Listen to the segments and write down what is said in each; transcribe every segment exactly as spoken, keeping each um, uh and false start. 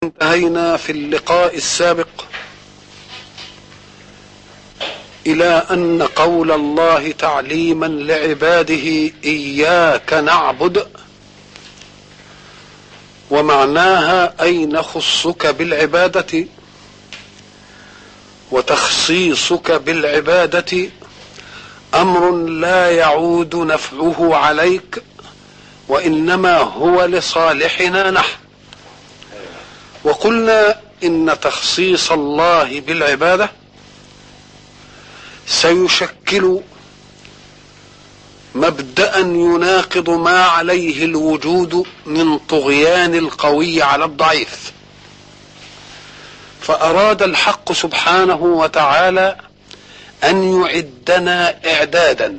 انتهينا في اللقاء السابق إلى أن قول الله تعليما لعباده إياك نعبد، ومعناها أي نخصك بالعبادة، وتخصيصك بالعبادة أمر لا يعود نفعه عليك، وإنما هو لصالحنا نحن. وقلنا إن تخصيص الله بالعبادة سيشكل مبدأ يناقض ما عليه الوجود من طغيان القوي على الضعيف، فأراد الحق سبحانه وتعالى أن يعدنا إعدادا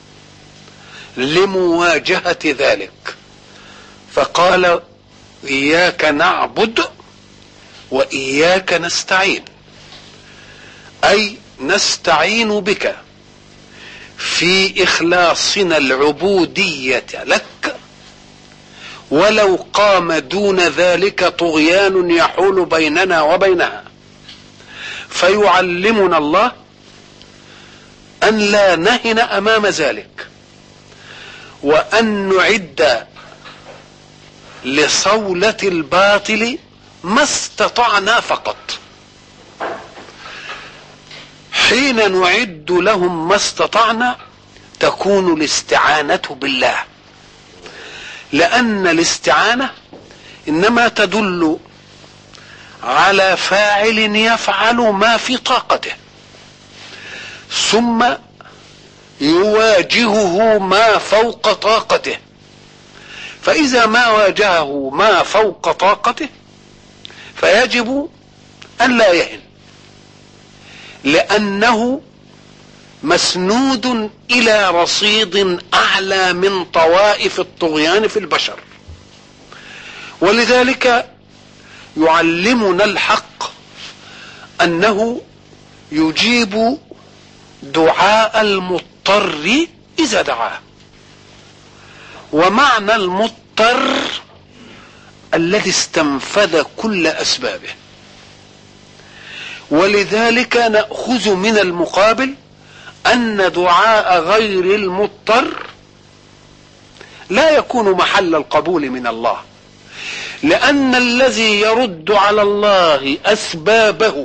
لمواجهة ذلك، فقال إياك نعبد وإياك نستعين، أي نستعين بك في إخلاصنا العبودية لك، ولو قام دون ذلك طغيان يحول بيننا وبينها. فيعلمنا الله أن لا نهن أمام ذلك، وأن نعد لصولة الباطل ما استطعنا فقط. حين نعد لهم ما استطعنا تكون الاستعانة بالله، لأن الاستعانة إنما تدل على فاعل يفعل ما في طاقته، ثم يواجهه ما فوق طاقته، فإذا ما واجهه ما فوق طاقته فيجب أن لا يهن، لأنه مسنود إلى رصيد أعلى من طوائف الطغيان في البشر. ولذلك يعلمنا الحق أنه يجيب دعاء المضطر إذا دعاه، ومعنى المضطر الذي استنفذ كل أسبابه. ولذلك نأخذ من المقابل أن دعاء غير المضطر لا يكون محل القبول من الله، لأن الذي يرد على الله أسبابه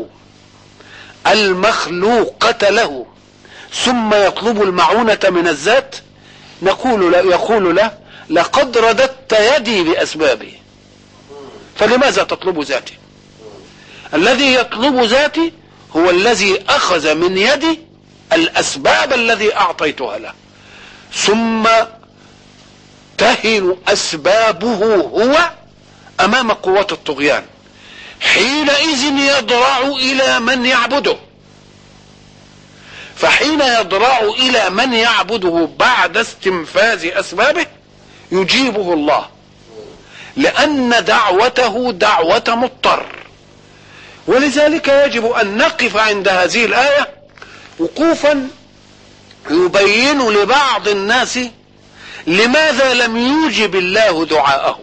المخلوقة له ثم يطلب المعونة من الذات، نقول له يقول له لقد رددت يدي بأسبابي، فلماذا تطلب ذاتي؟ الذي يطلب ذاتي هو الذي أخذ من يدي الأسباب الذي أعطيتها له، ثم تهن أسبابه هو أمام قوة الطغيان، حينئذ يضرع إلى من يعبده. فحين يضرع إلى من يعبده بعد استنفاذ أسبابه يجيبه الله، لأن دعوته دعوة مضطر. ولذلك يجب أن نقف عند هذه الآية وقوفا يبين لبعض الناس لماذا لم يجب الله دعاءهم.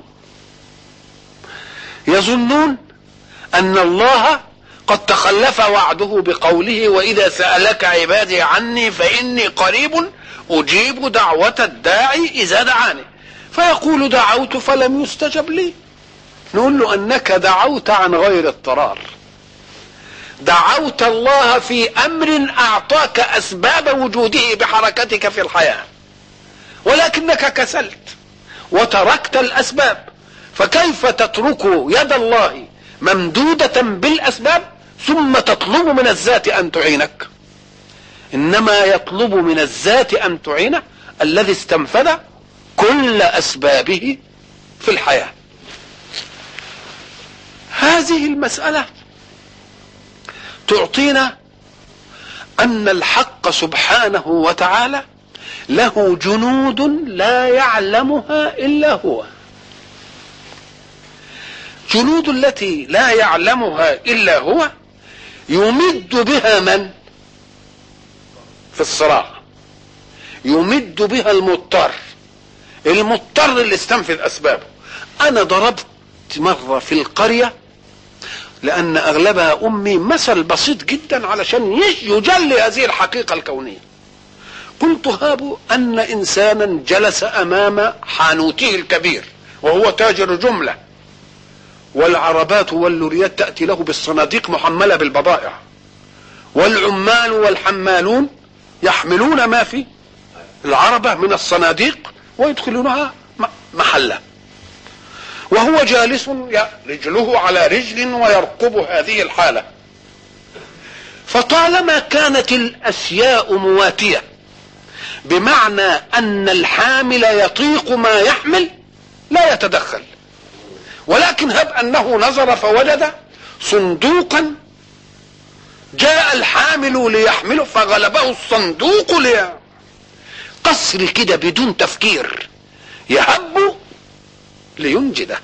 يظنون أن الله قد تخلف وعده بقوله وإذا سألك عبادي عني فإني قريب أجيب دعوة الداعي إذا دعاني، فيقول دعوت فلم يستجب لي. نقول له أنك دعوت عن غير اضطرار، دعوت الله في أمر أعطاك أسباب وجوده بحركتك في الحياة، ولكنك كسلت وتركت الأسباب. فكيف تترك يد الله ممدودة بالأسباب ثم تطلب من الذات أن تعينك؟ إنما يطلب من الذات أن تعينه الذي استنفذ كل أسبابه في الحياة. هذه المسألة تعطينا أن الحق سبحانه وتعالى له جنود لا يعلمها إلا هو. جنود التي لا يعلمها إلا هو يمد بها من في الصراع؟ يمد بها المضطر، المضطر اللي استنفذ أسبابه. أنا ضربت مرة في القرية لأن أغلبها أمي، مثل بسيط جدا علشان يجلي هذه الحقيقة الكونية. قلت هاب أن إنسانا جلس أمام حانوته الكبير وهو تاجر جملة، والعربات واللوريات تأتي له بالصناديق محملة بالبضائع، والعمال والحمالون يحملون ما في العربة من الصناديق ويدخلونها محلة، وهو جالس رجله على رجل ويرقب هذه الحالة. فطالما كانت الأشياء مواتية بمعنى أن الحامل يطيق ما يحمل لا يتدخل، ولكن هب أنه نظر فوجد صندوقا جاء الحامل ليحمله فغلبه الصندوق لي قصر كده بدون تفكير، يهب لينجده.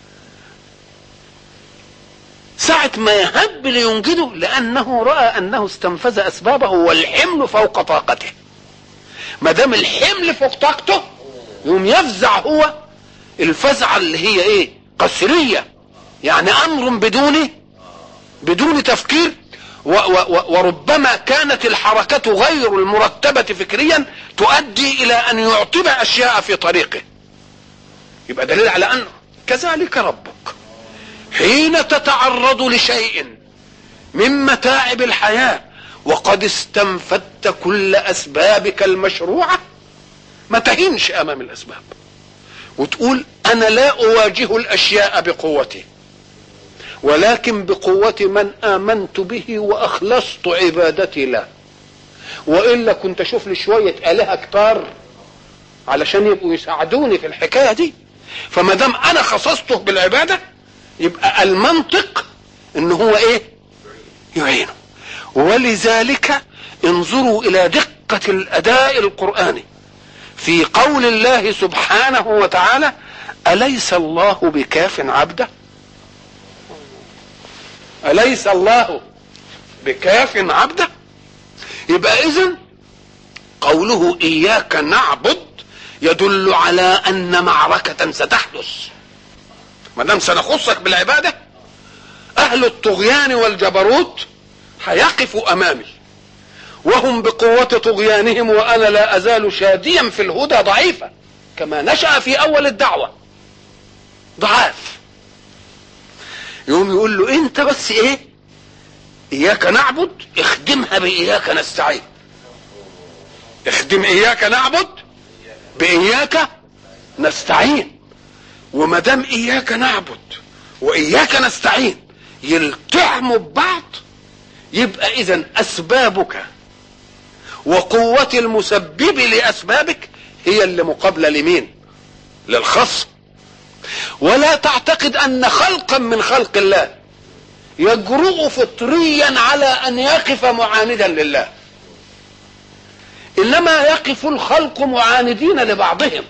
ساعة ما يهب لينجده لأنه رأى أنه استنفذ أسبابه والحمل فوق طاقته. ما دام الحمل فوق طاقته يوم يفزع هو الفزعة اللي هي ايه؟ قسرية، يعني أمر بدون بدون تفكير، و و وربما كانت الحركة غير المرتبة فكريا تؤدي إلى أن يعطب أشياء في طريقه. يبقى دليل على أنه كذلك ربك حين تتعرض لشيء من متاعب الحياة وقد استنفدت كل أسبابك المشروعة ما تهينش أمام الأسباب وتقول أنا لا أواجه الأشياء بقوتي ولكن بقوة من آمنت به وأخلصت عبادتي له، وإلا كنت أشوف لي شوية آلهة كتار علشان يبقوا يساعدوني في الحكاية دي. فما دام أنا خصصته بالعبادة يبقى المنطق إن هو إيه؟ يعينه. ولذلك انظروا إلى دقة الأداء القرآني في قول الله سبحانه وتعالى: أليس الله بكاف عبده؟ أليس الله بكاف عبده؟ يبقى إذن قوله إياك نعبد يدل على أن معركة ستحدث. ما دام سنخصك بالعبادة أهل الطغيان والجبروت هيقفوا أمامي وهم بقوة طغيانهم وأنا لا أزال شاديا في الهدى ضعيفا كما نشأ في أول الدعوة ضعاف. يوم يقول له أنت بس إيه؟ إياك نعبد، اخدمها بإياك نستعين. اخدم إياك نعبد بإياك نستعين. وما دام إياك نعبد وإياك نستعين يلتحموا ببعض يبقى إذن أسبابك وقوة المسبب لأسبابك هي اللي مقابلة لمين؟ للخصم. ولا تعتقد أن خلقا من خلق الله يجرؤ فطريا على أن يقف معاندا لله، إنما يقف الخلق معاندين لبعضهم.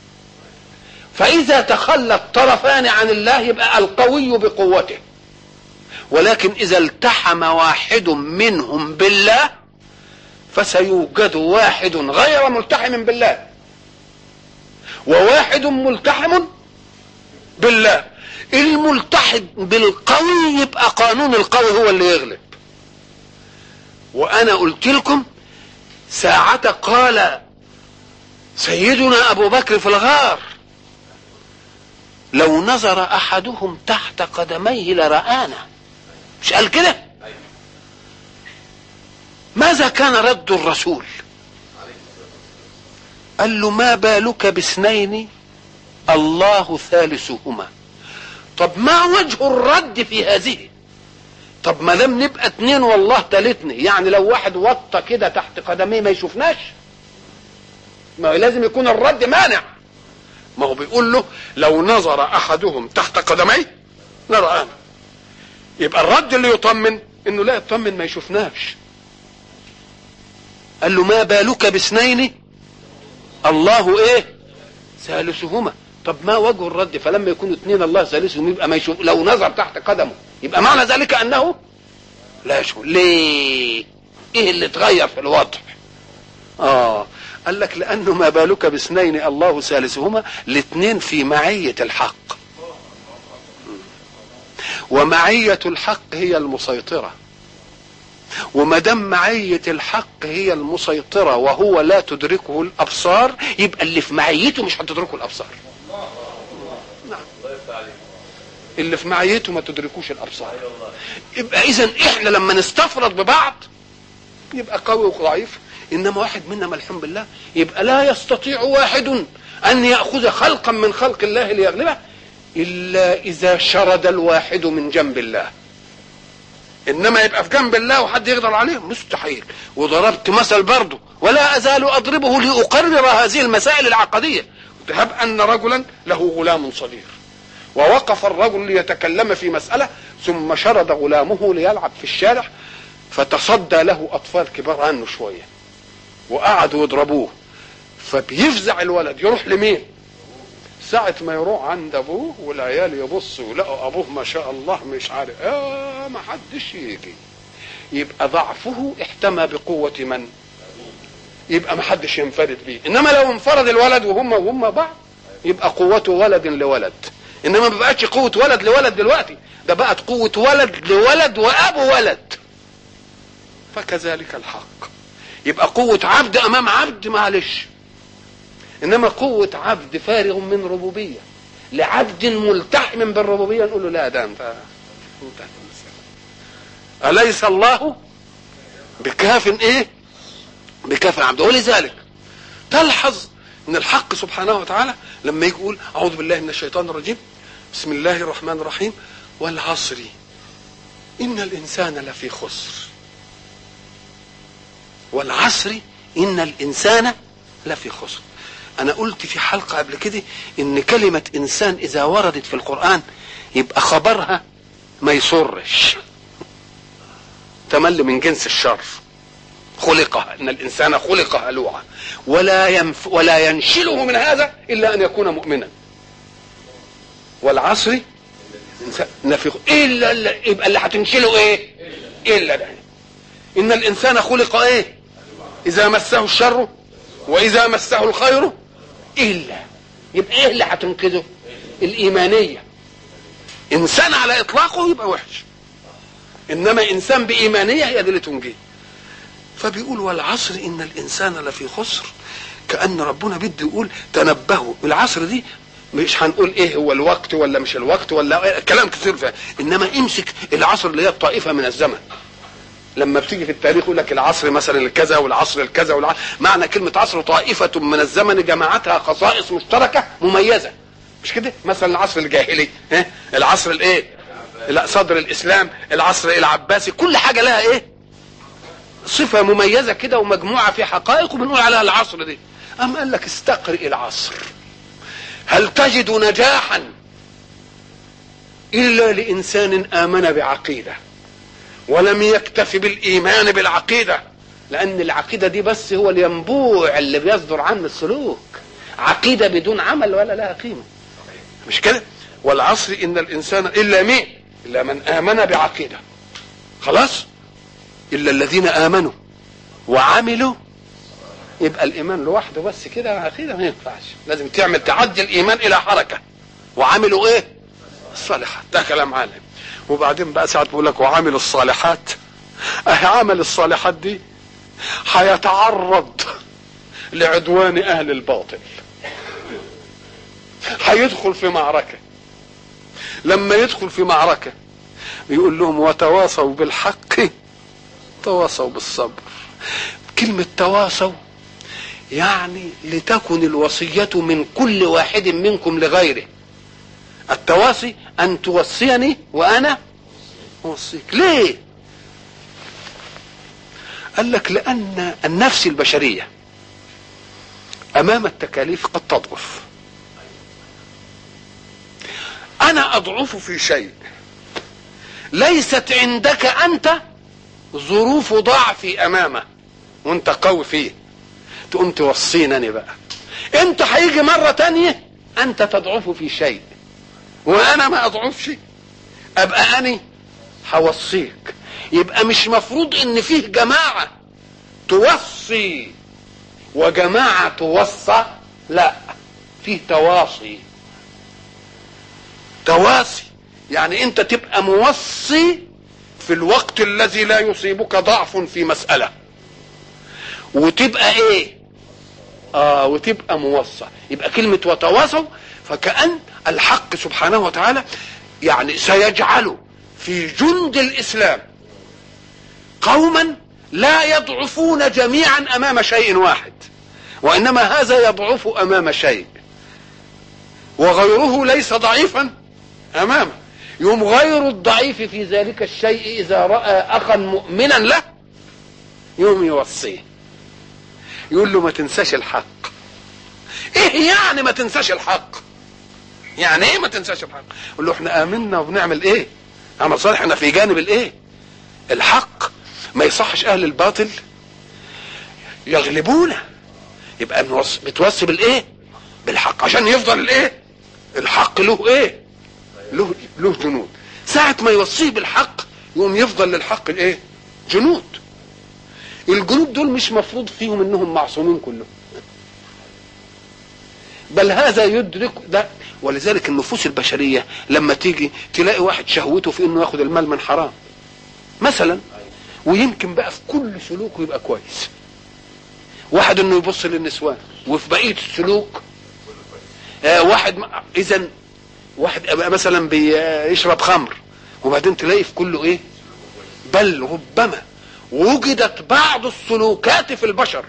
فإذا تخلى الطرفان عن الله يبقى القوي بقوته، ولكن إذا التحم واحد منهم بالله فسيوجد واحد غير ملتحم بالله وواحد ملتحم بالله. الملتحم بالقوي يبقى قانون القوي هو اللي يغلب. وأنا قلت لكم ساعة قال سيدنا أبو بكر في الغار: لو نظر أحدهم تحت قدميه لرآنا. مش قال كده؟ ماذا كان رد الرسول؟ قال له: ما بالك باثنين الله ثالثهما. طب ما وجه الرد في هذه؟ طب ما دام نبقى اتنين والله ثالثني، يعني لو واحد وطى كده تحت قدميه ما يشوفناش؟ ما لازم يكون الرد مانع. ما هو بيقول له لو نظر احدهم تحت قدميه لرآنا. يبقى الرد اللي يطمن انه لا يطمن ما يشوفناش. قال له: ما بالك باثنين الله ايه ثالثهما. طب ما وجه الرد؟ فلما يكونوا اثنين الله ثالثهم يبقى ما يشوف. لو نظر تحت قدمه يبقى معنى ذلك انه لا يشوف. ليه؟ ايه اللي اتغير في الوضع؟ اه قال لك لانه ما بالك باثنين الله ثالثهما، الاثنين في معية الحق. ومعية الحق هي المسيطرة، وما دام معية الحق هي المسيطرة وهو لا تدركه الأبصار، يبقى اللي في معيته مش هتدركه الأبصار. نعم، اللي في معيته ما تدركوش الأبصار. يبقى إذن إحنا لما نستفرد ببعض يبقى قوي وضعيف، إنما واحد منا ملحوم بالله يبقى لا يستطيع واحد أن يأخذ خلقا من خلق الله ليغلبه إلا إذا شرد الواحد من جنب الله. إنما يبقى في جنب الله وحد يقدر عليه مستحيل. وضربت مثل برضه ولا أزال أضربه لأقرر هذه المسائل العقدية. هب أن رجلا له غلام صغير، ووقف الرجل ليتكلم في مسألة، ثم شرد غلامه ليلعب في الشارع، فتصدى له أطفال كبار عنه شوية وقعدوا يضربوه، فبيفزع الولد يروح لمين؟ ساعة ما يروح عند أبوه والعيال يبصوا ولقوا أبوه ما شاء الله مش عارف آه ما حدش يجي، يبقى ضعفه احتمى بقوة من؟ يبقى ما حدش ينفرد بيه. إنما لو انفرد الولد وهم وهم بعض يبقى قوته ولد لولد. إنما ما بقتش قوة ولد لولد دلوقتي، ده بقت قوة ولد لولد وأبو ولد. فكذلك الحق، يبقى قوة عبد أمام عبد معلش، إنما قوة عبد فارغ من ربوبية لعبد ملتحم بالربوبية نقول له لا ده أنت انتهت المسألة. أليس الله بكاف إيه؟ بكاف عبده. ولذلك تلحظ إن الحق سبحانه وتعالى لما يقول أعوذ بالله من الشيطان الرجيم بسم الله الرحمن الرحيم والعصر إن الإنسان لفي خسر، والعصر إن الإنسان لفي خسر. أنا قلت في حلقة قبل كده إن كلمة إنسان إذا وردت في القرآن يبقى خبرها ما يسرش، تمل من جنس الشر، خلق إن الإنسان خلق هلوعا، ولا ينف ولا ينشله من هذا إلا أن يكون مؤمنا. والعصر لفي إلا يبقى اللي هتنشله إيه؟ إلا ده. إن الإنسان خلق إيه؟ إذا مسه الشر وإذا مسه الخير إلا، يبقى إيه اللي هتنقذه؟ الإيمانية. إنسان على إطلاقه يبقى وحش، إنما إنسان بإيمانية هي دي اللي تنجيه. فبيقول والعصر إن الإنسان لفي خسر، كأن ربنا بده يقول تنبهوا. العصر دي مش هنقول إيه هو الوقت ولا مش الوقت ولا كلام كثير فيها، إنما امسك العصر اللي هي الطائفة من الزمن. لما بتيجي في التاريخ يقول لك العصر مثلا الكذا والعصر الكذا والعصر. معنى كلمة عصر طائفة من الزمن جمعتها خصائص مشتركة مميزة، مش كده؟ مثلا العصر الجاهلي، ها؟ العصر الايه؟ لا صدر الاسلام، العصر العباسي، كل حاجة لها ايه؟ صفة مميزة كده ومجموعة في حقائق وبنقول عليها العصر دي. أم قال لك استقرئ العصر، هل تجد نجاحا إلا لإنسان آمن بعقيدة ولم يكتفي بالإيمان بالعقيدة، لأن العقيدة دي بس هو الينبوع اللي بيصدر عنه السلوك. عقيدة بدون عمل ولا لها قيمة، مش كده؟ والعصر إن الإنسان إلا مين؟ إلا من آمن بعقيدة. خلاص؟ إلا الذين آمنوا وعملوا. يبقى الإيمان لوحده بس كده عقيدة ما ينفعش، لازم تعمل تعدي الإيمان إلى حركة. وعملوا إيه؟ الصالحات. ده كلام عالم. وبعدين بقى ساعة بقول لك وعامل الصالحات، اه عمل الصالحات دي هيتعرض لعدوان اهل الباطل، هيدخل في معركة. لما يدخل في معركة يقول لهم وتواصوا بالحق تواصوا بالصبر. كلمة تواصوا يعني لتكن الوصية من كل واحد منكم لغيره. التواصي أن توصيني وأنا أوصيك. ليه؟ قال لك لأن النفس البشرية أمام التكاليف قد تضعف. أنا أضعف في شيء ليست عندك أنت ظروف ضعفي أمامه وأنت قوي فيه، تقوم توصينني بقى. أنت هيجي مرة تانية أنت تضعف في شيء وانا ما اضعفش، ابقى اني هوصيك. يبقى مش مفروض ان فيه جماعة توصي وجماعة توصى، لا، فيه تواصي. تواصي يعني انت تبقى موصي في الوقت الذي لا يصيبك ضعف في مسألة، وتبقى ايه اه وتبقى موصى. يبقى كلمة وتواصوا فكأن الحق سبحانه وتعالى يعني سيجعل في جند الإسلام قوما لا يضعفون جميعا أمام شيء واحد، وإنما هذا يضعف أمام شيء وغيره ليس ضعيفا أمامه. يوم غير الضعيف في ذلك الشيء إذا رأى أخا مؤمنا له يوم يوصيه، يقول له ما تنساش الحق. ايه يعني ما تنساش الحق؟ يعني ايه ما تنساش الحق؟ يقول له احنا آمنا وبنعمل ايه؟ عمل صالح، احنا في جانب الايه؟ الحق. ما يصحش اهل الباطل يغلبونا. يبقى بتوصي بالايه؟ بالحق، عشان يفضل الايه؟ الحق له ايه؟ له له جنود. ساعة ما يوصيه بالحق يقوم يفضل للحق الايه؟ جنود. الجنود دول مش مفروض فيهم انهم معصومين كلهم، بل هذا يدرك ده. ولذلك النفوس البشرية لما تيجي تلاقي واحد شهوته في انه ياخد المال من حرام مثلا، ويمكن بقى في كل سلوكه يبقى كويس. واحد انه يبص للنسوان، وفي بقية السلوك آه واحد اذا واحد مثلا بيشرب خمر، وبعدين تلاقي في كله ايه؟ بل ربما وجدت بعض السلوكات في البشر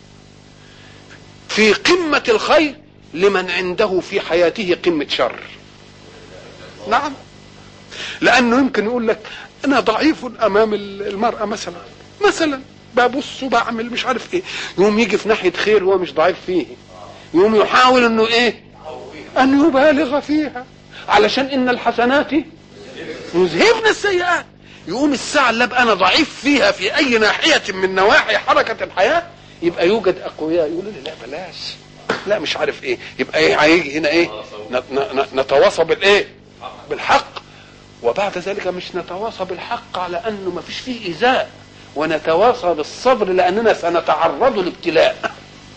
في قمة الخير لمن عنده في حياته قمة شر. نعم، لأنه يمكن يقول لك أنا ضعيف أمام المرأة مثلا مثلا ببص وبعمل مش عارف إيه، يوم يجي في ناحية خير هو مش ضعيف فيه، يوم يحاول إنه إيه؟ أن يبالغ فيها، علشان إن الحسنات يذهبن السيئات. يقوم الساعة اللي ابقى انا ضعيف فيها في اي ناحية من نواحي حركة الحياة يبقى يوجد اقوياء يقولوا لي لا بلاش، لا مش عارف ايه. يبقى ايه هيجي هنا ايه؟ نتواصى بالايه؟ بالحق. وبعد ذلك مش نتواصى بالحق على انه ما فيش فيه ايذاء، ونتواصى بالصبر لاننا سنتعرض لابتلاء.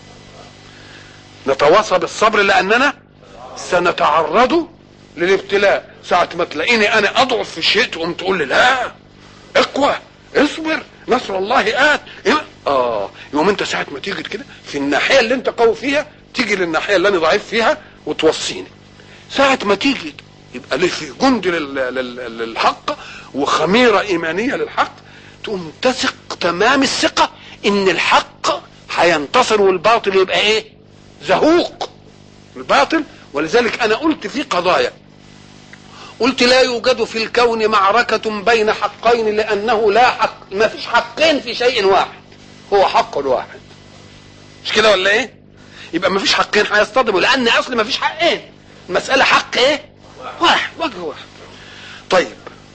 نتواصى بالصبر لاننا سنتعرض للابتلاء. ساعة ما تلاقيني انا اضعف في شيء تقوم تقول لي لا اقوى اصبر نصر الله آت. اه يوم انت ساعة ما تيجي كده في الناحية اللي انت قوي فيها تيجي للناحية اللي انا ضعيف فيها وتوصيني. ساعة ما تيجي يبقى ليه في جند للحق وخميرة ايمانية للحق، تقوم تثق تمام الثقة ان الحق هينتصر والباطل يبقى ايه؟ زهوق الباطل. ولذلك انا قلت في قضايا، قلت لا يوجد في الكون معركة بين حقين، لأنه لا حق، ما فيش حقين في شيء واحد، هو حق واحد. مش كده ولا ايه؟ يبقى ما فيش حقين هيصطدموا، لأن أصل ما فيش حقين، المسألة حق ايه؟ واحد، وجه واحد. طيب،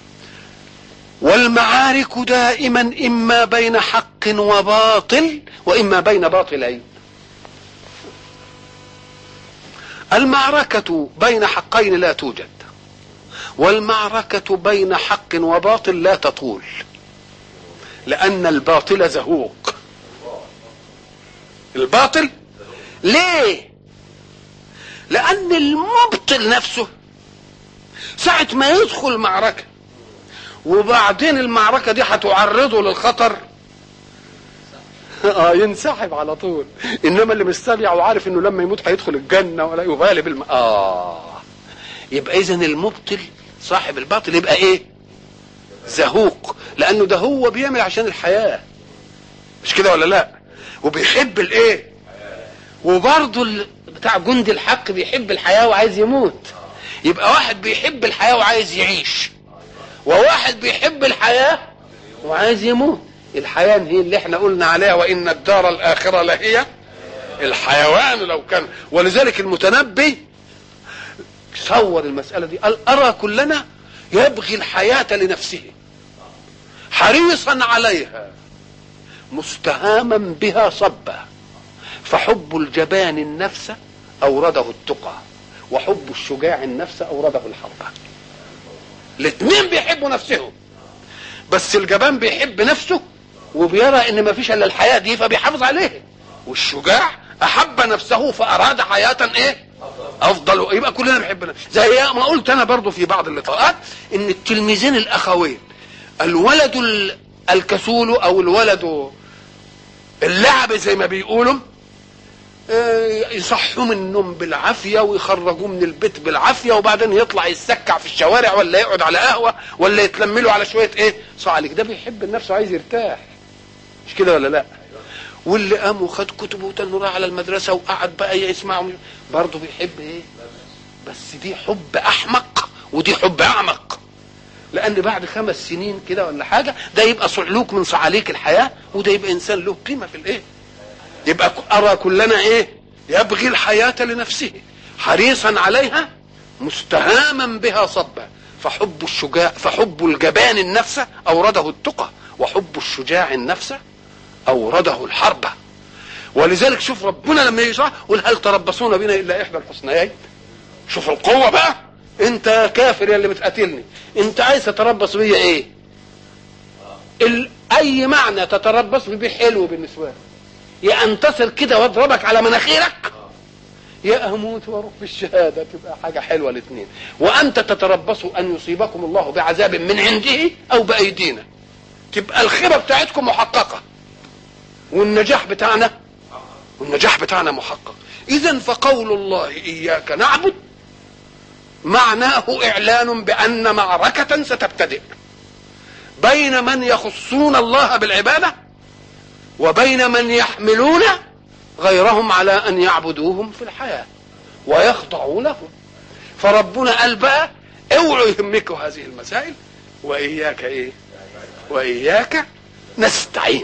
والمعارك دائما إما بين حق وباطل وإما بين باطلين. المعركة بين حقين لا توجد، والمعركة بين حق وباطل لا تطول، لأن الباطل زهوق. الباطل ليه؟ لأن المبطل نفسه ساعة ما يدخل معركة وبعدين المعركة دي هتعرضه للخطر اه ينسحب على طول. انما اللي مستريع وعارف انه لما يموت هيدخل الجنة ولا يبالي بالم... اه يبقى اذن المبطل صاحب الباطل يبقى ايه؟ زهوق، لانه ده هو بيعمل عشان الحياة، مش كده ولا لا؟ وبيحب الايه؟ وبرضه بتاع جند الحق بيحب الحياة وعايز يموت. يبقى واحد بيحب الحياة وعايز يعيش، وواحد بيحب الحياة وعايز يموت. الحياة هي اللي احنا قلنا عليها وإن الدار الآخرة لهي الحيوان لو كان. ولذلك المتنبي صور المسألة دي، قال أرى كلنا يبغي الحياة لنفسه حريصا عليها مستهاما بها صبا، فحب الجبان النفس أورده التقى، وحب الشجاع النفس أورده الحرب. الاثنين بيحبوا نفسهم، بس الجبان بيحب نفسه وبيرى ان ما فيش الا الحياة دي فبيحافظ عليه، والشجاع احب نفسه فاراد حياة ايه؟ افضل. يبقى كلنا بنحبنا، زي ما قلت انا برضو في بعض اللقاءات ان التلميذين الاخوين، الولد الكسول او الولد اللعب زي ما بيقولوا، يصحوا من النوم بالعافيه ويخرجوه من البيت بالعافيه، وبعدين يطلع يتسكع في الشوارع ولا يقعد على قهوه ولا يتلملوا على شويه ايه صعلك. ده بيحب النفس وعايز يرتاح، مش كده ولا لا؟ واللي قام وخد كتبه وتنه على المدرسه وقعد بقى يسمع برضه بيحب ايه؟ بس دي حب احمق ودي حب اعمق، لان بعد خمس سنين كده ولا حاجه ده يبقى صعلوك من صعاليك الحياه، وده يبقى انسان له قيمه في الايه. يبقى ارى كلنا ايه؟ يبغي الحياه لنفسه حريصا عليها مستهاما بها صبا، فحب الشجاع فحب الجبان النفس اورده التقى، وحب الشجاع النفس اورده الحرب. ولذلك شوف ربنا لما يشرح قل هل تربصون بنا الا احدى الحسنيين. شوف القوه بقى، انت يا كافر يا اللي بتقاتلني، انت عايز تتربص بيا ايه؟ ال... اي معنى تتربص بيه حلو بالنسبه لي، يا انتصر كده واضربك على مناخيرك، يا اموت واروح في الشهاده، تبقى حاجه حلوه الاثنين. وانت تتربصوا ان يصيبكم الله بعذاب من عنده او بايدينا، تبقى الخيبه بتاعتكم محققه والنجاح بتاعنا والنجاح بتاعنا محقق. اذا فقول الله اياك نعبد معناه اعلان بان معركه ستبتدئ بين من يخصون الله بالعباده وبين من يحملون غيرهم على ان يعبدوهم في الحياه ويخضعوا لهم. فربنا قال بقى اوعوا يهمكوا هذه المسائل، واياك ايه؟ واياك نستعين.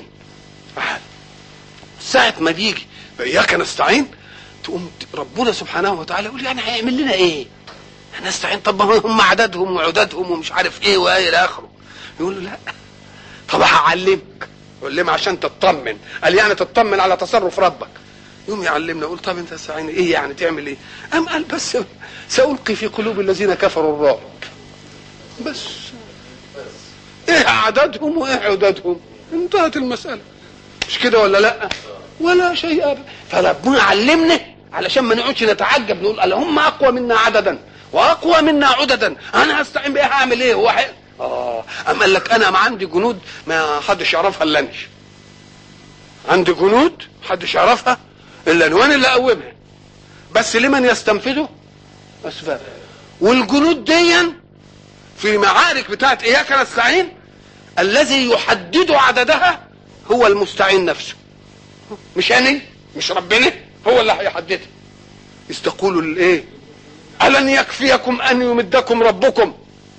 ساعة ما بيجي اياك نستعين تقوم ربنا سبحانه وتعالى يقول يعني هيعمل لنا ايه؟ هنستعين؟ طب هم عددهم وعددهم ومش عارف ايه وايه الى اخره. يقول له لا، طب هعلمك. يقول لهم عشان تطمن. قال يعني تطمن على تصرف ربك. يوم يعلمنا يقول طب انت استعين ايه يعني تعمل ايه؟ ام قال بس سألقي في قلوب الذين كفروا الرعب. بس ايه عددهم وايه عددهم؟ انتهت المسألة، مش كده ولا لا؟ ولا شيء ابدا. فربنا علمنا علشان ما نقعدش نتعجب نقول الله هم اقوى منا عددا واقوى منا عددا، انا هستعين بايه؟ هعمل ايه؟ هو حق. اه ام قال لك انا ما عندي جنود ما حدش يعرفها الا اني، عندي جنود محدش يعرفها الا انا، وانا اللي اقومها، بس لمن يستنفذه اسباب. والجنود دي في معارك بتاعت اياك نستعين الذي يحدد عددها هو المستعين نفسه، مش انا، مش ربنا، هو اللي هيحددها. إذ تقولوا الايه؟ ألن يكفيكم أن يمدكم ربكم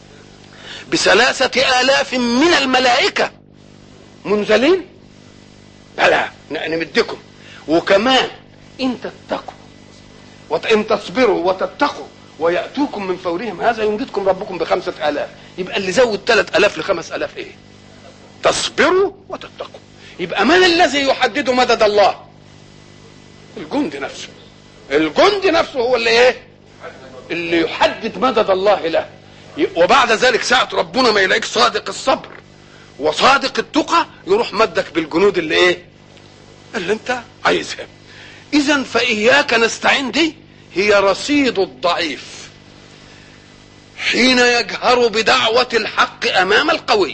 بثلاثة آلاف من الملائكة منزلين؟ بلى نمدكم، وكمان إن تتقوا وإن تصبروا وتتقوا ويأتوكم من فورهم هذا يمددكم ربكم بخمسة آلاف. يبقى اللي زود ثلاث آلاف لخمس آلاف إيه؟ تصبروا وتتقوا. يبقى من الذي يحدد مدد الله؟ الجند نفسه. الجند نفسه هو اللي ايه؟ اللي يحدد مدد الله له. وبعد ذلك ساعة ربنا ما يلاقيك صادق الصبر وصادق التقى يروح مدك بالجنود اللي ايه؟ اللي انت عايزها. اذا فإياك نستعين دي هي رصيد الضعيف حين يجهر بدعوة الحق امام القوي.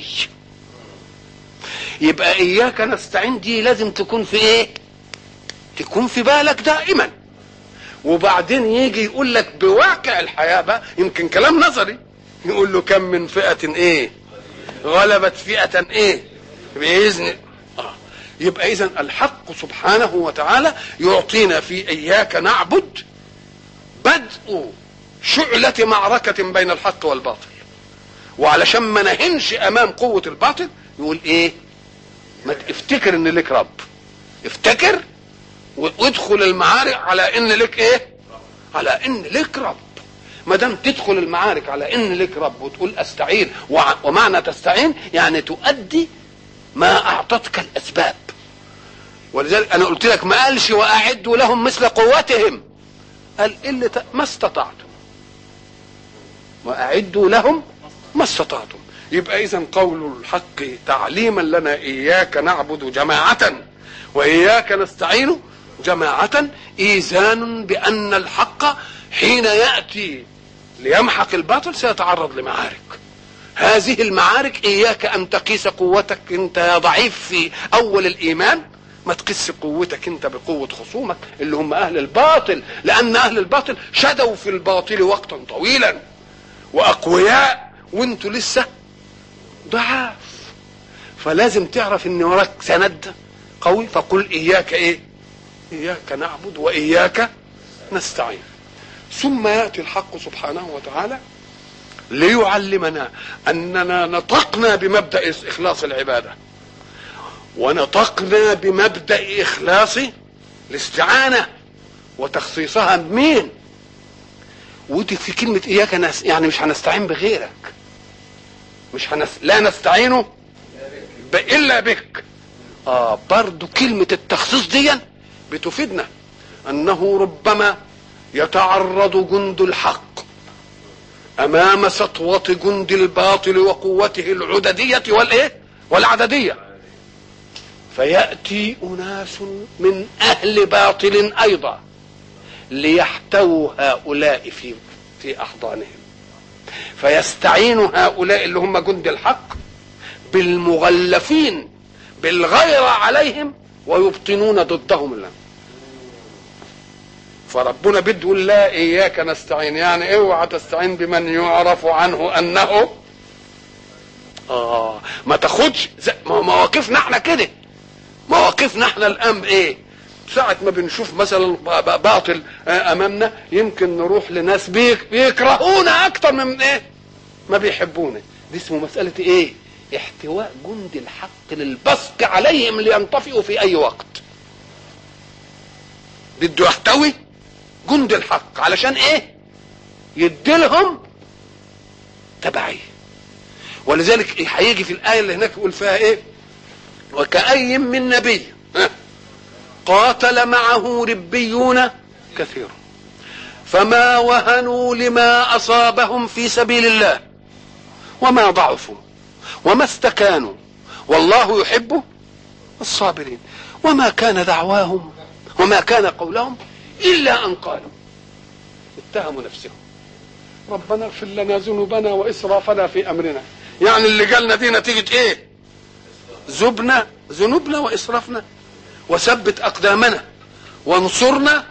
يبقى اياك نستعين دي لازم تكون في ايه؟ تكون في بالك دائما. وبعدين يجي يقول لك بواقع الحياة بقى، يمكن كلام نظري، يقول له كم من فئة ايه غلبت فئة ايه بإذن. آه. يبقى اذن الحق سبحانه وتعالى يعطينا في اياك نعبد بدء شعلة معركة بين الحق والباطل، وعلشان ما نهنش امام قوة الباطل يقول ايه؟ ما افتكر ان لك رب، افتكر وادخل المعارك على ان لك ايه؟ على ان لك رب. ما دام تدخل المعارك على ان لك رب وتقول استعين، ومعنى تستعين يعني تؤدي ما اعطتك الاسباب. ولذلك انا قلت لك ما قالش واعدوا لهم مثل قوتهم، قال اللي ما استطعتم، واعدوا لهم ما استطعتم. يبقى اذا قول الحق تعليما لنا اياك نعبد جماعة واياك نستعين جماعة، ايذان بان الحق الحق حين يأتي ليمحق الباطل سيتعرض لمعارك. هذه المعارك إياك أن تقيس قوتك أنت يا ضعيف في أول الإيمان، ما تقيس قوتك أنت بقوة خصومك اللي هم أهل الباطل، لأن أهل الباطل شدوا في الباطل وقتا طويلا وأقوياء وأنتوا لسه ضعاف. فلازم تعرف أن وراك سند قوي. فقل إياك إيه؟ إياك نعبد وإياك نستعين. ثم يأتي الحق سبحانه وتعالى ليعلمنا أننا نطقنا بمبدأ إخلاص العبادة، ونطقنا بمبدأ إخلاص الاستعانة وتخصيصها بمين. ودي في كلمة إياك نس، يعني مش هنستعين بغيرك، مش هنس... لا نستعين ب... إلا بك. آه برضو كلمة التخصيص دي بتفيدنا أنه ربما يتعرض جند الحق أمام سطوة جند الباطل وقوته العددية والإيه والعددية، فيأتي أناس من أهل باطل أيضا ليحتووا هؤلاء في في أحضانهم، فيستعين هؤلاء اللي هم جند الحق بالمغلفين بالغيرة عليهم ويبطنون ضدهم الله. فربنا بده لا إياك نستعين، يعني اوعى تستعين بمن يعرف عنه أنه آه ما تاخدش مواقفنا احنا كده. مواقفنا احنا الآن ايه؟ ساعة ما بنشوف مثلا باطل امامنا يمكن نروح لناس بيك بيكرهونا اكتر من ايه ما بيحبونا. دي اسمه مسألة ايه؟ احتواء جند الحق للبصق عليهم لينطفئوا في اي وقت. بده يحتوي جند الحق علشان ايه؟ يديلهم تبعيه. ولذلك هيجي في الآية اللي هناك يقول فيها ايه؟ وكأي من نبي قاتل معه ربيون كثير فما وهنوا لما أصابهم في سبيل الله وما ضعفوا وما استكانوا والله يحب الصابرين وما كان دعواهم وما كان قولهم إلا أن قالوا اتهموا نفسهم ربنا اغفر لنا ذنوبنا وإسرافنا في أمرنا. يعني اللي قالنا دي نتيجة ايه؟ ذنوبنا ذنوبنا وإسرافنا وثبت أقدامنا وانصرنا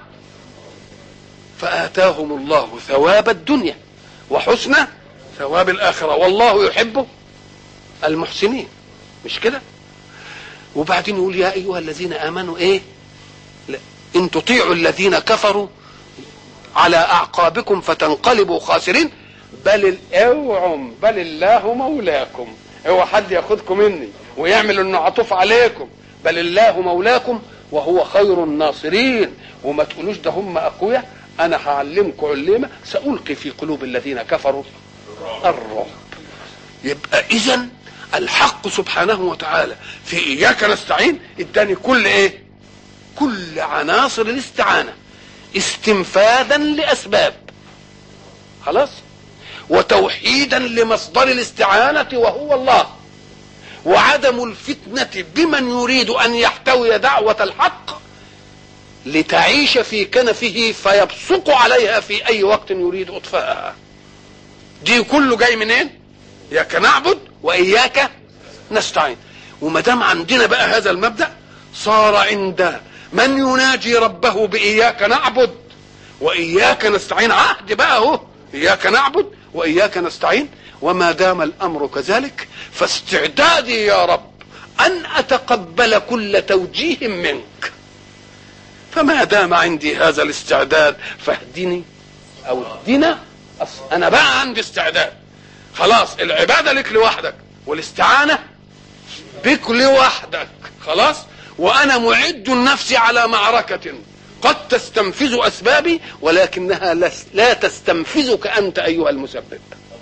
فآتاهم الله ثواب الدنيا وحسن ثواب الآخرة والله يحب المحسنين. مش كده؟ وبعدين يقول يا أيها الذين آمنوا إيه؟ إن تطيعوا الذين كفروا على أعقابكم فتنقلبوا خاسرين بل اوعوا بل الله مولاكم. اوعى حد ياخدكم مني ويعمل انه عطوف عليكم. بل الله مولاكم وهو خير الناصرين. وما تقولوش ده هم اقوياء، انا هعلمكم علمه سألقي في قلوب الذين كفروا الرعب. يبقى اذا الحق سبحانه وتعالى في اياك نستعين اداني كل ايه؟ كل عناصر الاستعانه استنفاذا لاسباب خلاص، وتوحيدا لمصدر الاستعانه وهو الله، وعدم الفتنة بمن يريد أن يحتوي دعوة الحق لتعيش في كنفه فيبصق عليها في أي وقت يريد إطفاءها. دي كله جاي منين؟ إياك نعبد وإياك نستعين. وما دام عندنا بقى هذا المبدأ صار عند من يناجي ربه بإياك نعبد وإياك نستعين عهد بقى هو إياك نعبد وإياك نستعين. وما دام الأمر كذلك فاستعدادي يا رب أن أتقبل كل توجيه منك. فما دام عندي هذا الاستعداد فاهدني أو اهدنا. أنا بقى عندي استعداد خلاص. العبادة لك لوحدك والاستعانة بك لوحدك خلاص. وأنا معد نفسي على معركة قد تستنفذ أسبابي ولكنها لا تستنفذك أنت أيها المسبب.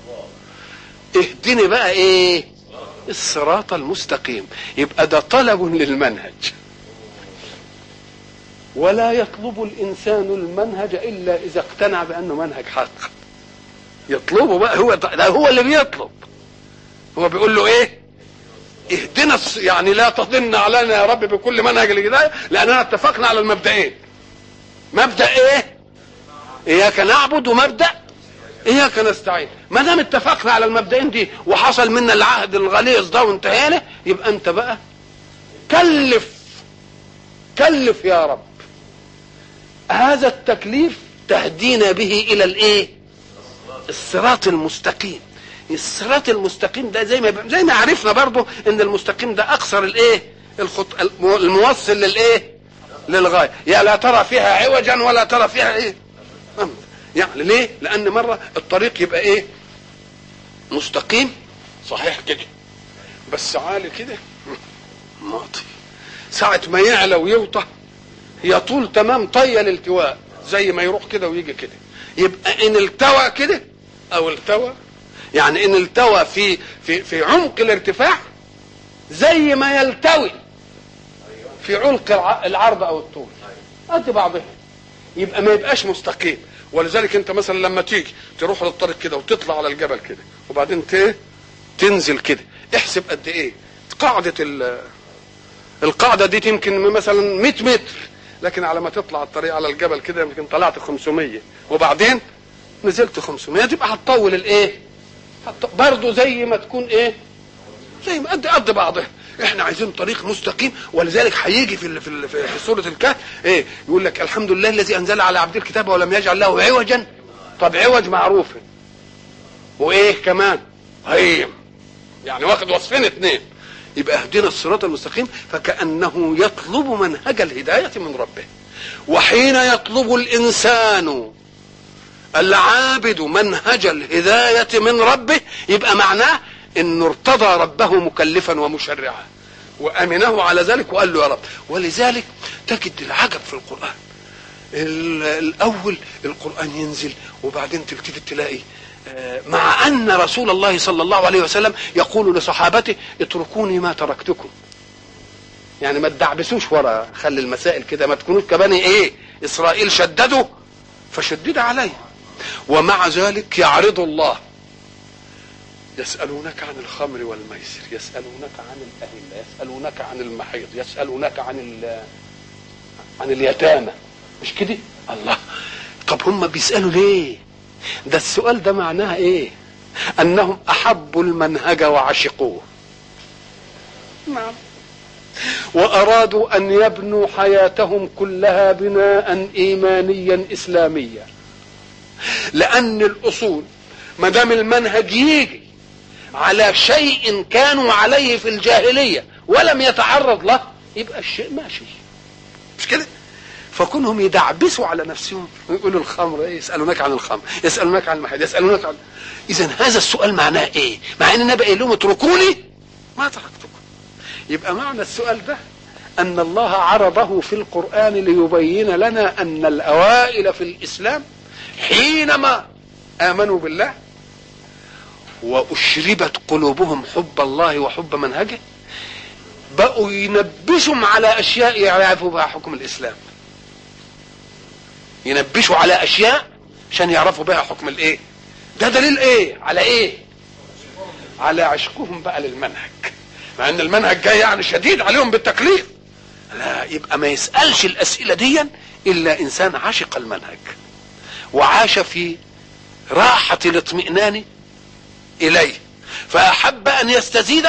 اهدني بقى ايه؟ الصراط المستقيم. يبقى ده طلب للمنهج، ولا يطلب الانسان المنهج الا اذا اقتنع بانه منهج حق. يطلبه بقى هو ده هو اللي بيطلب. هو بيقول له ايه؟ اهدنا يعني لا تضن علينا يا رب بكل منهج الهدايه، لاننا اتفقنا على المبدئين. مبدا ايه؟ اياك نعبد ومبدا اياك نستعين. ما دام اتفقنا على المبدئين دي وحصل منا العهد الغليظ ده وانتهينا، يبقى انت بقى كلف كلف يا رب. هذا التكليف تهدينا به الى الايه؟ الصراط المستقيم. الصراط المستقيم ده زي ما زي ما عرفنا برضو ان المستقيم ده اقصر الايه؟ الخط الموصل للايه؟ للغايه. يا لا ترى فيها عوجا ولا ترى فيها ايه؟ يعني ليه؟ لان مره الطريق يبقى ايه؟ مستقيم صحيح كده بس عالي كده ناطي، ساعة ما يعلى ويوطى يطول تمام طي الالتواء زي ما يروح كده ويجي كده. يبقى ان التوى كده او التوى، يعني ان التوى في في في عمق الارتفاع زي ما يلتوي في عمق العرض او الطول قد بعضها، يبقى ما يبقاش مستقيم. ولذلك انت مثلا لما تيجي تروح للطريق كده وتطلع على الجبل كده وبعدين تنزل كده، احسب قد ايه قاعدة القاعدة دي. يمكن مثلا مئة متر، لكن على ما تطلع الطريق على الجبل كده يمكن طلعت خمسمية وبعدين نزلت خمسمية، تبقى هتطول الايه؟ برضه زي ما تكون ايه؟ زي ما قد قد بعضها. احنا عايزين طريق مستقيم. ولذلك هيجي في في في سوره الكهف ايه؟ يقول لك الحمد لله الذي انزل على عبده الكتاب ولم يجعل له عوجا. طب عوج معروف وايه كمان؟ هيم، يعني واخد وصفين اثنين. يبقى اهدنا الصراط المستقيم، فكأنه يطلب منهج الهداية من ربه. وحين يطلب الإنسان العابد منهج الهداية من ربه يبقى معناه انه ارتضى ربه مكلفا ومشرعا وامنه على ذلك وقال له يا رب. ولذلك تجد العجب في القرآن. الاول القرآن ينزل وبعدين تلتفت تلاقي مع ان رسول الله صلى الله عليه وسلم يقول لصحابته اتركوني ما تركتكم، يعني ما تدعبسوش ورا، خلي المسائل كده، ما تكونوش كبني ايه اسرائيل شددوا فشدد عليه. ومع ذلك يعرض الله يسألونك عن الخمر والميسر، يسألونك عن الأهلة، يسألونك عن المحيض، يسألونك عن عن اليتامى، مش كده؟ الله، طب هم بيسألوا ليه؟ ده السؤال ده معناه ايه؟ انهم احبوا المنهج وعشقوه. نعم. وارادوا ان يبنوا حياتهم كلها بناء ايمانيا اسلاميا، لان الاصول ما دام المنهج يجي على شيء كانوا عليه في الجاهليه ولم يتعرض له يبقى الشيء ماشي، مش كده؟ فكونهم يدعبسوا على نفسهم ويقولوا الخمر ايه، يسالونك عن الخمر، يسالونك عن المحيط، يسالونك عن، اذا هذا السؤال معناه ايه؟ مع ان النبي قال لهم اتركوني ما تركتكم. يبقى معنى السؤال ده ان الله عرضه في القرآن ليبين لنا ان الاوائل في الاسلام حينما امنوا بالله واشربت قلوبهم حب الله وحب منهجه بقوا ينبشوا على اشياء يعرفوا بها حكم الاسلام، ينبشوا على اشياء عشان يعرفوا بها حكم الايه. ده دليل ايه؟ على ايه؟ على عشقهم بقى للمنهج، مع ان المنهج جاي يعني شديد عليهم بالتكليف. لا، يبقى ما يسألش الاسئلة دي الا انسان عشق المنهج وعاش في راحة الاطمئنان اليه فاحب ان يستزيد.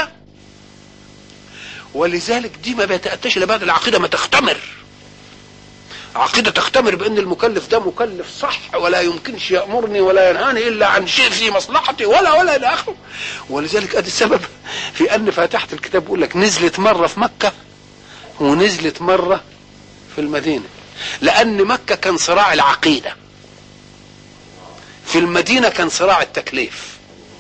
ولذلك دي ما بيتأتاش الا بعد العقيدة ما تختمر. عقيدة تختمر بان المكلف ده مكلف صح ولا يمكنش يأمرني ولا ينهاني الا عن شيء في مصلحتي ولا ولا الى اخره. ولذلك ادي السبب في ان فاتحة الكتاب بيقول لك نزلت مرة في مكة ونزلت مرة في المدينة، لان مكة كان صراع العقيدة، في المدينة كان صراع التكليف.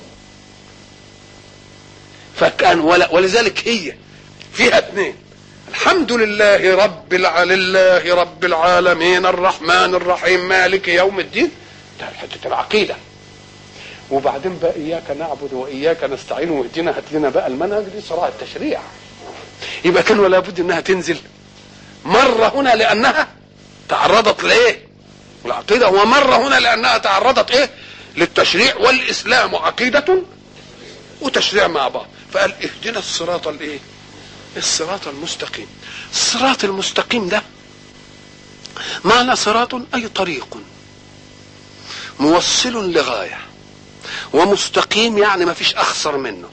فكان ولذلك هي فيها اثنين، الحمد لله رب الع... لله رب العالمين الرحمن الرحيم مالك يوم الدين، ده حته العقيده. وبعدين بقى اياك نعبد واياك نستعين واهدنا هات لنا بقى المنهج، دي صراع التشريع. يبقى كان ولا بد انها تنزل مره هنا لانها تعرضت لايه؟ العقيده، ومره هنا لانها تعرضت ايه؟ للتشريع. والاسلام عقيده وتشريع مع بعض. فقال اهدنا الصراط الايه؟ الصراط المستقيم. الصراط المستقيم ده معنى صراط اي طريق، موصل لغاية، ومستقيم يعني ما فيش اخسر منه.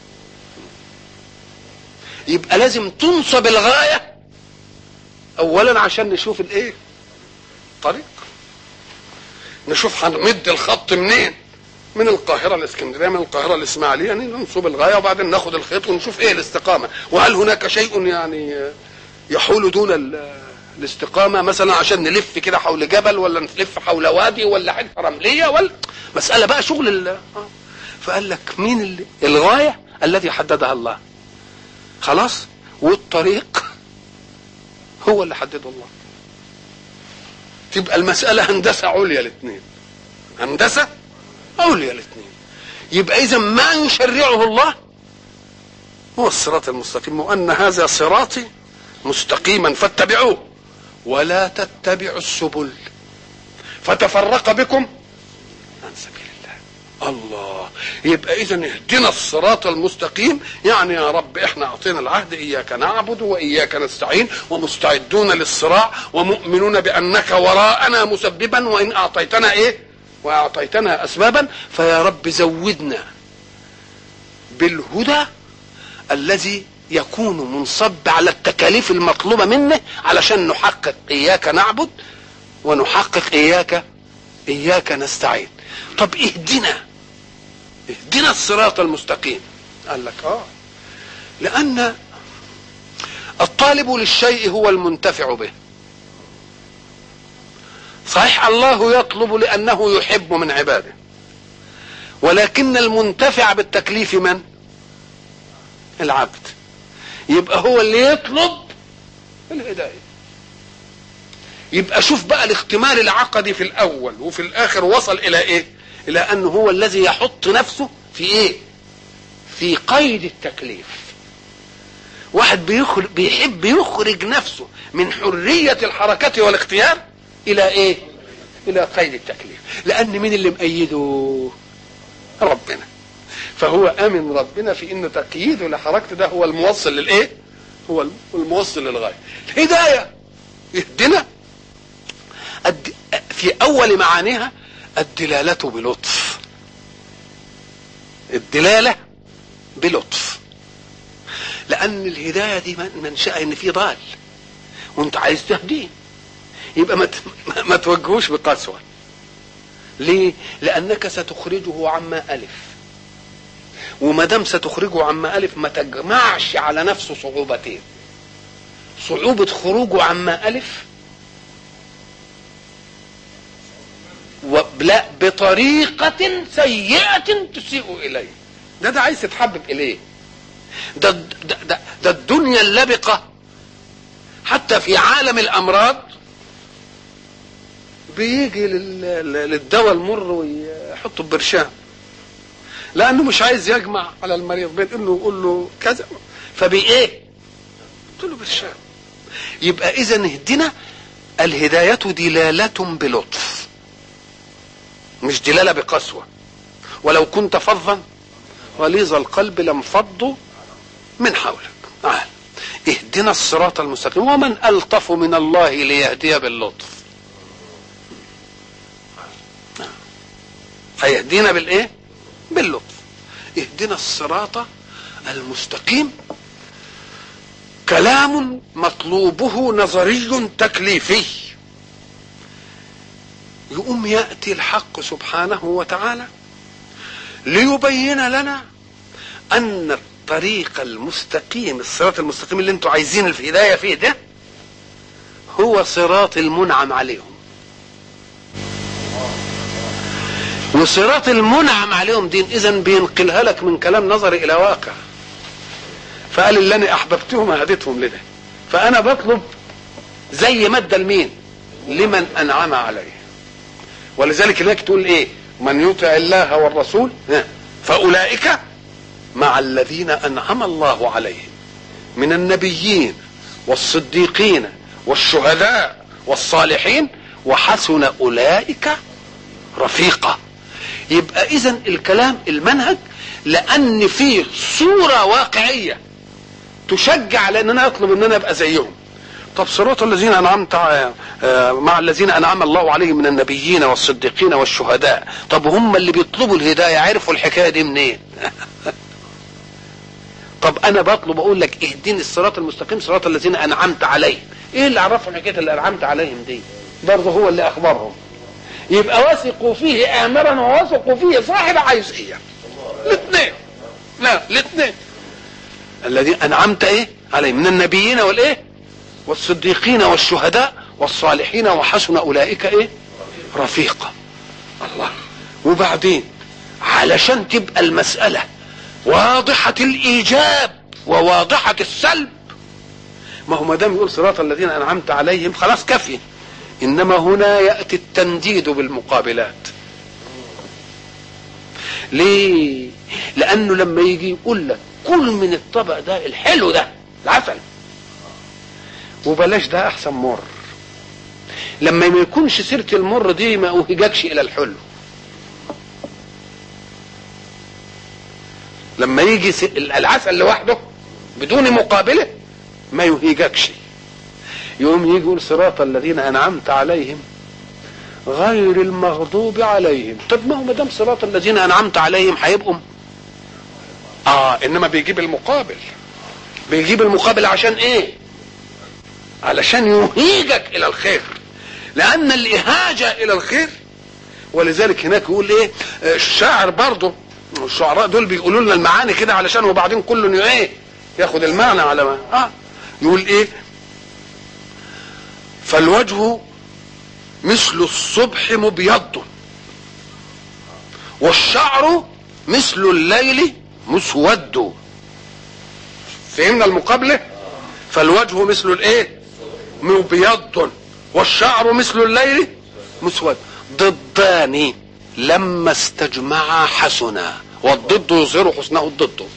يبقى لازم تنصب الغاية اولا عشان نشوف الايه طريق، نشوف هنمد الخط منين، من القاهرة الاسكندرية، من القاهرة الاسماعيلية، يعني ننصب الغاية وبعدين ناخد الخيط ونشوف ايه الاستقامة، وهل هناك شيء يعني يحول دون الاستقامة، مثلا عشان نلف كده حول جبل ولا نلف حول وادي ولا حته رملية، ولا مسألة بقى شغل ال... فقال لك مين اللي... الغاية الذي حددها الله خلاص، والطريق هو اللي حدده الله. تبقى المسألة هندسة عليا الاثنين، هندسة عليا الاثنين. يبقى إذا ما يشرعه الله هو الصراط المستقيم، وأن هذا صراطي مستقيما فاتبعوه ولا تتبعوا السبل فتفرق بكم عن سبيل الله. الله، يبقى إذا اهدنا الصراط المستقيم، يعني يا رب احنا اعطينا العهد، إياك نعبد وإياك نستعين، ومستعدون للصراع، ومؤمنون بأنك وراءنا مسببا، وإن أعطيتنا إيه وأعطيتنا أسبابا، فيا رب زودنا بالهدى الذي يكون منصب على التكاليف المطلوبة منه علشان نحقق إياك نعبد ونحقق إياك إياك نستعين. طب اهدنا اهدنا الصراط المستقيم. قال لك اه لأن الطالب للشيء هو المنتفع به. صحيح الله يطلب لأنه يحب من عباده، ولكن المنتفع بالتكليف من؟ العبد. يبقى هو اللي يطلب الهداية. يبقى شوف بقى الاختمال العقدي في الأول وفي الآخر وصل إلى إيه؟ إلى أنه هو الذي يحط نفسه في إيه؟ في قيد التكليف. واحد بيخرج بيحب يخرج نفسه من حرية الحركة والاختيار إلى إيه؟ إلى قيد التكليف. لأن مين اللي مأيده؟ ربنا. فهو امن ربنا في ان تقييده لحركته ده هو الموصل للايه؟ هو الموصل للغايه. الهدايه اهدنا في اول معانيها الدلاله بلطف. الدلاله بلطف، لان الهدايه دي منشأ ان في ضال وانت عايز تهديه، يبقى ما ما توجهوش بقسوه. ليه؟ لانك ستخرجه عما الف، وما دام ستخرجه عما الف ما تجمعش على نفسه صعوبتين: صعوبة خروجه عما الف، ولا بطريقة سيئة تسيء اليه. ده ده عايز تتحبب اليه. ده ده, ده, ده الدنيا اللبقة حتى في عالم الامراض بيجي للدواء المر ويحطه ببرشام، لانه مش عايز يجمع على المريض بين انه يقول له كذا فبايه قلت له برشام. يبقى اذا اهدنا الهدايه دلاله بلطف، مش دلاله بقسوه. ولو كنت فظا غليظ القلب لانفضوا من حولك. تعال اهدنا الصراط المستقيم. ومن الطف من الله ليهدي باللطف. هيهدينا بالايه؟ باللطف. اهدنا الصراط المستقيم كلام مطلوبه نظري تكليفي. يقوم يأتي الحق سبحانه وتعالى ليبين لنا أن الطريق المستقيم، الصراط المستقيم اللي انتوا عايزين الهداية فيه ده، هو صراط المنعم عليهم. وصراط المنعم عليهم دين اذا بينقلها لك من كلام نظري الى واقع. فقال اللي انا احببتهم هديتهم لده، فانا بطلب زي مادة المين لمن انعم عليه. ولذلك هناك تقول ايه؟ من يطع الله والرسول فاولئك مع الذين انعم الله عليهم من النبيين والصديقين والشهداء والصالحين وحسن اولئك رفيقا. يبقى اذن الكلام المنهج لان فيه صورة واقعية تشجع على ان انا اطلب ان انا ابقى زيهم، طب صراط الذين انعمت مع الذين انعم الله عليهم من النبيين والصديقين والشهداء، طب هم اللي بيطلبوا الهدايه عرفوا الحكايه دي منين؟ طب انا بطلب اقول لك اهدني الصراط المستقيم صراط الذين انعمت عليهم، ايه اللي عرفوا الحكايه اللي انعمت عليهم دي؟ برضه هو اللي اخبرهم. يبقى وثقوا فيه امرا ووثقوا فيه صاحب عايزيه. الاثنين، لا الاثنين. الذين انعمت ايه عليهم من النبيين والايه والصديقين والشهداء والصالحين وحسن اولئك ايه رفيقا. الله. وبعدين علشان تبقى المسألة واضحة الايجاب وواضحة السلب، ما هو ما دام يقول صراط الذين انعمت عليهم خلاص كفي، انما هنا يأتي التنديد بالمقابلات. ليه؟ لانه لما يجي يقول لك كل من الطبق ده الحلو ده العسل وبلاش ده احسن مر، لما ما يكونش سيرة المر دي ما اوهجكش الى الحلو. لما يجي العسل لوحده بدون مقابله ما يهيجكش، يقوم يجي يقول صراط الذين انعمت عليهم غير المغضوب عليهم. طب ما هو ما دام صراط الذين انعمت عليهم هيبقوا اه انما بيجيب المقابل، بيجيب المقابل عشان ايه؟ علشان يهيجك الى الخير، لان الاهاجه الى الخير. ولذلك هناك يقول ايه الشاعر برضه، الشعراء دول بيقولوا لنا المعاني كده علشان وبعدين كل ايه ياخد المعنى على ما اه يقول ايه فالوجه مثل الصبح مبيض والشعر مثل الليل مسود. فهمنا المقابله؟ فالوجه مثل الايه مبيض والشعر مثل الليل مسود، ضدان لما استجمعا حسنا، والضد يظهر حسنه الضد.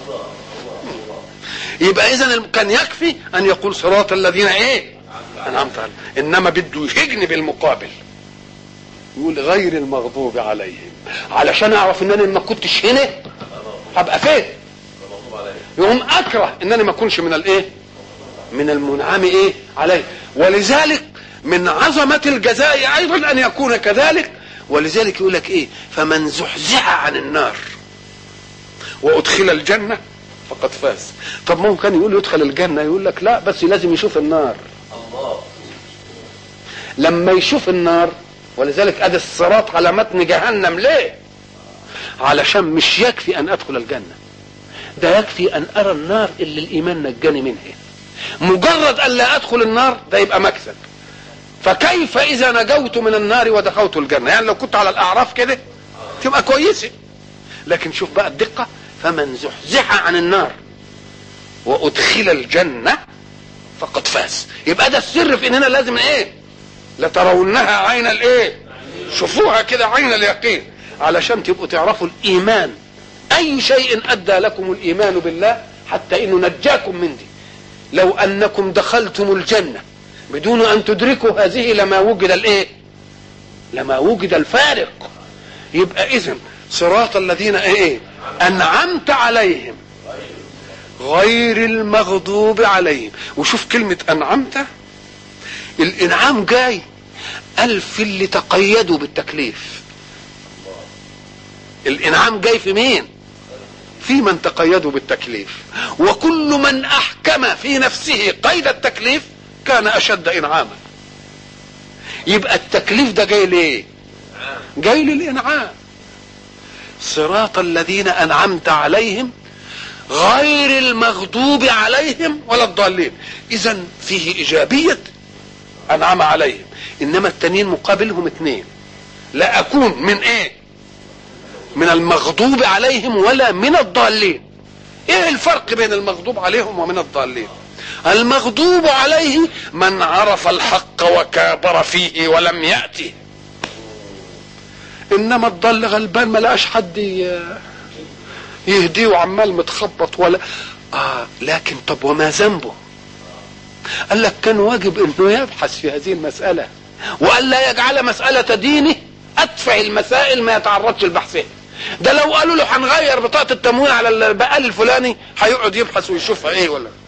يبقى اذا كان يكفي ان يقول صراط الذين ايه انعمت عليهم، انما بده يهجني بالمقابل يقول غير المغضوب عليهم، علشان اعرف ان انا ما كنتش هنا هبقى فين. يقوم اكره ان انا ما اكونش من الايه من المنعم ايه عليه. ولذلك من عظمه الجزاء ايضا ان يكون كذلك. ولذلك يقول لك ايه فمن زحزح عن النار وادخل الجنه فقد فاز. طب ممكن يقول يدخل الجنه، يقول لك لا بس لازم يشوف النار. الله. لما يشوف النار، ولذلك ادي الصراط على متن جهنم ليه؟ علشان مش يكفي ان ادخل الجنه، ده يكفي ان ارى النار اللي الايمان نجاني منها. مجرد ان لا ادخل النار ده يبقى مكسب. فكيف اذا نجوت من النار ودخلت الجنه؟ يعني لو كنت على الاعراف كده تبقى كويسه. لكن شوف بقى الدقه، فمن زحزح عن النار وادخل الجنه فقد فاز. يبقى ده السر في اننا لازم ايه لترونها عين الايه شوفوها كده عين اليقين، علشان تبقوا تعرفوا الايمان. اي شيء ادى لكم الايمان بالله حتى انه نجاكم من دي. لو انكم دخلتم الجنه بدون ان تدركوا هذه لما وجد الايه لما وجد الفارق. يبقى اذن صراط الذين ايه انعمت عليهم غير المغضوب عليهم. وشوف كلمة انعمت، الانعام جاي الف اللي تقيدوا بالتكليف. الانعام جاي في مين؟ في من تقيدوا بالتكليف. وكل من احكم في نفسه قيد التكليف كان اشد انعاما. يبقى التكليف ده جاي ليه؟ جاي للانعام. صراط الذين انعمت عليهم غير المغضوب عليهم ولا الضالين. اذا فيه ايجابيه انعم عليهم، انما التانيين مقابلهم اثنين. لا اكون من ايه من المغضوب عليهم ولا من الضالين. ايه الفرق بين المغضوب عليهم ومن الضالين؟ المغضوب عليه من عرف الحق وكابر فيه ولم يأته، انما الضال غلبان ما لقاش حد يهديه وعمال متخبط ولا آه لكن طب وما ذنبه؟ قال لك كان واجب انه يبحث في هذه المسألة، وقال لا يجعل مسألة دينه ادفع المسائل ما يتعرضش لبحثها. ده لو قالوا له هنغير بطاقة التموين على البقال الفلاني هيقعد يبحث ويشوفها ايه ولا.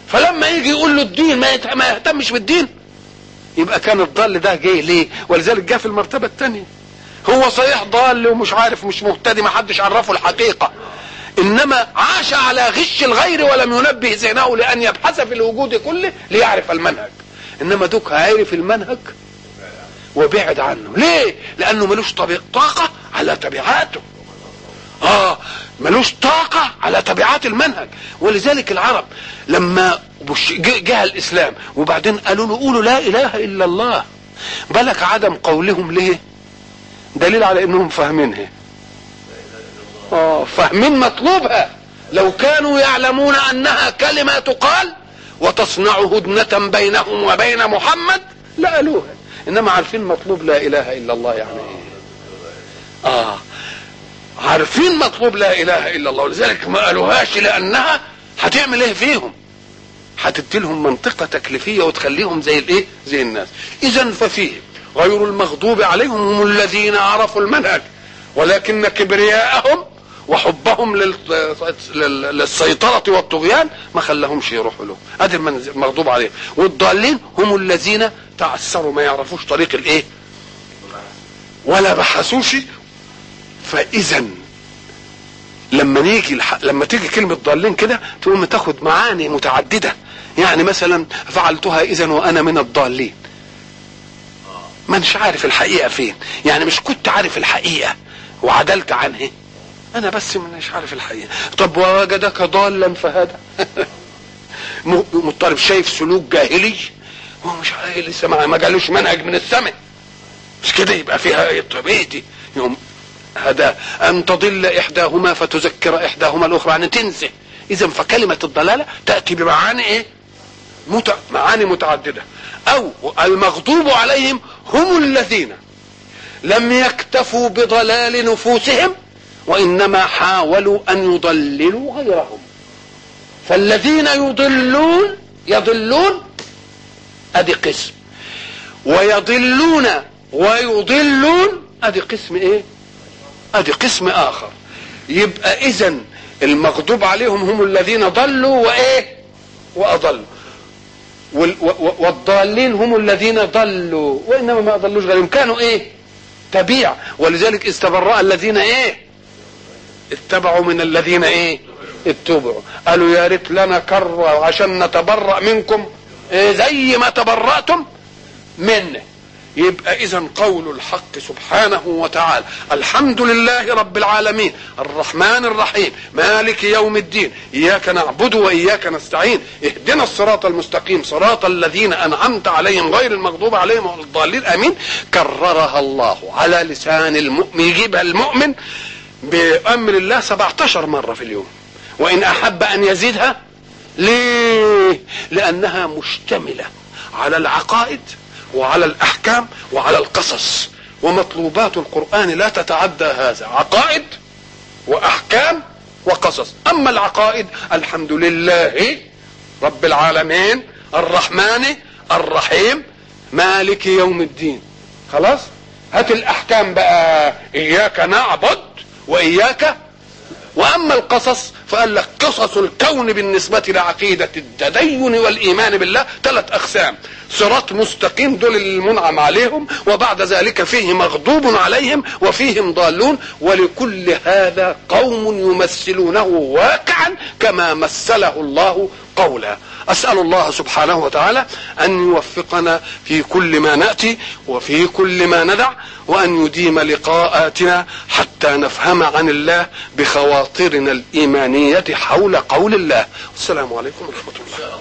فلما يجي يقول له الدين ما يهتمش بالدين، يبقى كان الضال ده جاي ليه؟ ولذلك جاء في المرتبة الثانية. هو صحيح ضال ومش عارف مش مهتدي، ما حدش عرفه الحقيقة، انما عاش على غش الغير ولم ينبه ذهنه لان يبحث في الوجود كله ليعرف المنهج. انما دوك عارف المنهج وبعد عنه. ليه؟ لانه ملوش طاقة على تبعاته. اه ملوش طاقة على تبعات المنهج. ولذلك العرب لما جاء الاسلام وبعدين قالوا له قولوا لا اله الا الله، بالك عدم قولهم ليه؟ دليل على انهم فاهمينها. اه فاهمين مطلوبها. لو كانوا يعلمون انها كلمة تقال وتصنع هدنة بينهم وبين محمد لقالوها، انما عارفين مطلوب لا اله الا الله يعني ايه. اه عارفين مطلوب لا اله الا الله، ولذلك ما قالوهاش لانها هتعمل ايه فيهم؟ هتدي لهم منطقة تكليفية وتخليهم زي الايه؟ زي الناس. اذا ففيه غير المغضوب عليهم هم الذين عرفوا المنهج، ولكن كبرياءهم وحبهم للسيطرة والطغيان ما خلاهمش يروحوا له. ادي المغضوب عليهم. والضالين هم الذين تعثروا ما يعرفوش طريق الايه ولا بحثوش. فاذا لما نيجي الح... لما تيجي كلمة ضالين كده تقوم تاخد معاني متعددة. يعني مثلا فعلتها اذا وانا من الضالين، ما مش عارف الحقيقة فين. يعني مش كنت عارف الحقيقة وعدلت عنها، انا بس مش عارف الحقيقة. طب ووجدك ضالا فهدى. مضطرب شايف سلوك جاهلي هو مش عارف لسه ما جالوش منهج من السماء، مش كده يبقى فيها طبيعتي يوم هذا ان تضل احداهما فتذكر احداهما الاخرى يعني تنسى. اذا فكلمة الضلالة تأتي بمعاني ايه؟ مت... معاني متعددة. او المغضوب عليهم هم الذين لم يكتفوا بضلال نفوسهم وانما حاولوا ان يضللوا غيرهم. فالذين يضلون يضلون ادي قسم، ويضلون ويضلون ادي قسم ايه؟ ادي قسم اخر. يبقى اذا المغضوب عليهم هم الذين ضلوا وايه؟ واضلوا. والضالين هم الذين ضلوا وانما ما ضلوش غيرهم، كانوا ايه؟ تبيع. ولذلك استبرأ الذين ايه؟ اتبعوا من الذين ايه؟ اتبعوا. قالوا يا ريت لنا كرة عشان نتبرأ منكم إيه زي ما تبرأتم منا. يبقى اذا قول الحق سبحانه وتعالى الحمد لله رب العالمين الرحمن الرحيم مالك يوم الدين اياك نعبد واياك نستعين اهدنا الصراط المستقيم صراط الذين انعمت عليهم غير المغضوب عليهم ولا الضالين امين. كررها الله على لسان المؤمن، يجيبها المؤمن بامر الله سبعتاشر مرة في اليوم، وان احب ان يزيدها. ليه؟ لانها مشتملة على العقائد وعلى الأحكام وعلى القصص، ومطلوبات القرآن لا تتعدى هذا، عقائد وأحكام وقصص. أما العقائد الحمد لله رب العالمين الرحمن الرحيم مالك يوم الدين، خلاص. هات الأحكام بقى إياك نعبد وإياك. واما القصص فقال لك قصص الكون بالنسبة لعقيدة التدين والايمان بالله ثلاث اقسام: صراط مستقيم دول المنعم عليهم، وبعد ذلك فيه مغضوب عليهم وفيهم ضالون، ولكل هذا قوم يمثلونه واقعا كما مثله الله قولا. اسأل الله سبحانه وتعالى ان يوفقنا في كل ما نأتي وفي كل ما ندع، وان يديم لقاءاتنا حتى نفهم عن الله بخواطرنا الايمانية حول قول الله. السلام عليكم ورحمة الله.